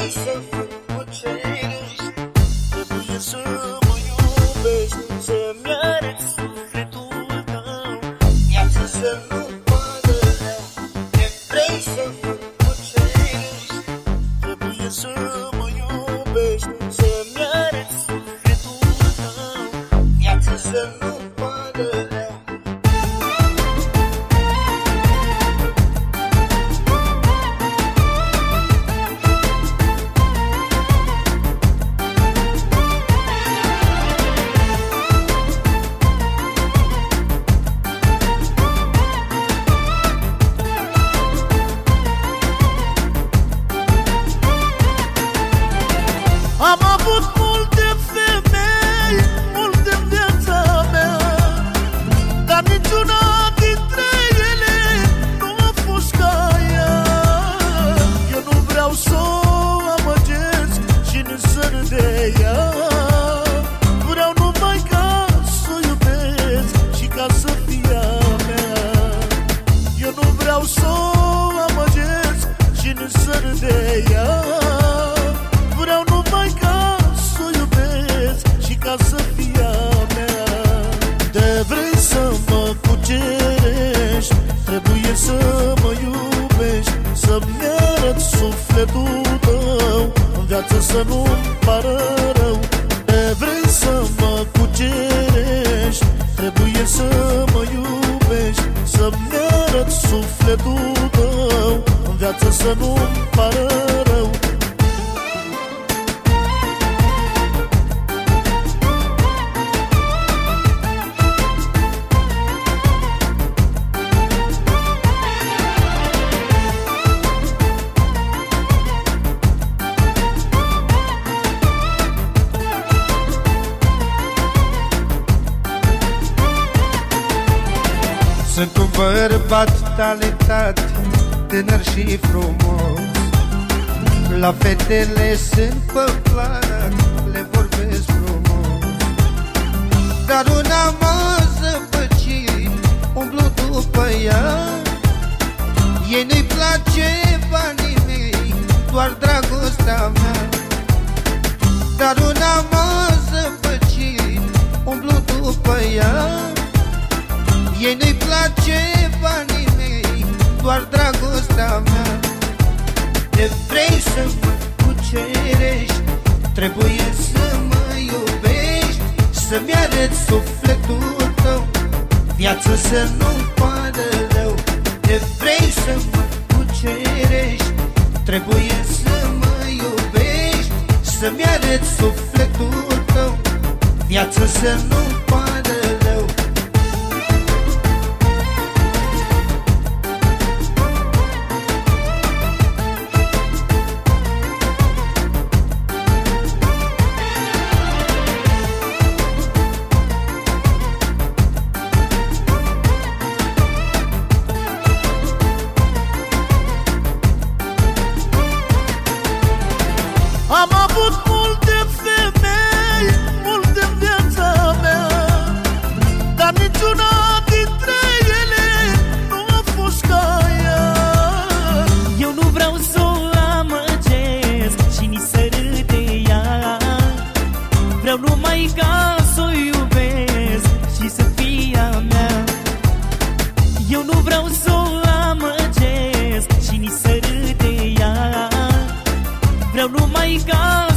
vrei să mă cerești, trebuie să mă iubești, să-mi arăți sufletul tău, viața să nu vadă rea. Te vrei să mă cerești, trebuie să mă iubești, să-mi arăți sufletul tău, viața să nu vadă rea. Am avut multe femei, multe în viața mea, dar niciuna dintre ele nu a fost ca ea. Eu nu vreau să o amăgesc și nici să râd de ea. Vreau numai ca să o iubesc și ca să fie a mea. Eu nu vreau să o amăgesc și nici să râd de ea. Vreau numai ca să o iubesc și ca să fie a mea. De vrei să mă cucerești, trebuie să mă iubești, să-mi arăți sufletul tău, în viață să nu-mi pară rău. De vrei să mă cucerești, trebuie să mă iubești, să-mi arăți sufletul tău, în viață să nu-mi pară rău. Sunt un bărbat talentat, tânăr și frumos. La fetele sunt pe plac, le vorbesc frumos. Dar una m-a zăpăcit, umblu după ea. Ei nu-i place banii mei, doar dragostea mea. Dar una m-a zăpăcit, umblu după ea. Ei nu-i place banii mei, doar dragostea mea. De vrei să mă cucerești, trebuie să mă iubești, să-mi arăți sufletul tău, viața să nu-mi pară rău. De vrei să mă cucerești, trebuie să mă iubești, să-mi arăți sufletul tău, viața să nu-mi pară rău. Am avut multe femei, multe în viața mea, dar niciuna dintre ele nu a fost ca ea. Eu nu vreau să o amăgesc și nici să râd de ea. Vreau numai ca să o iubesc și să fie a mea. Eu nu vreau să o amăgesc și nici să râd de ea. Vreau numai ca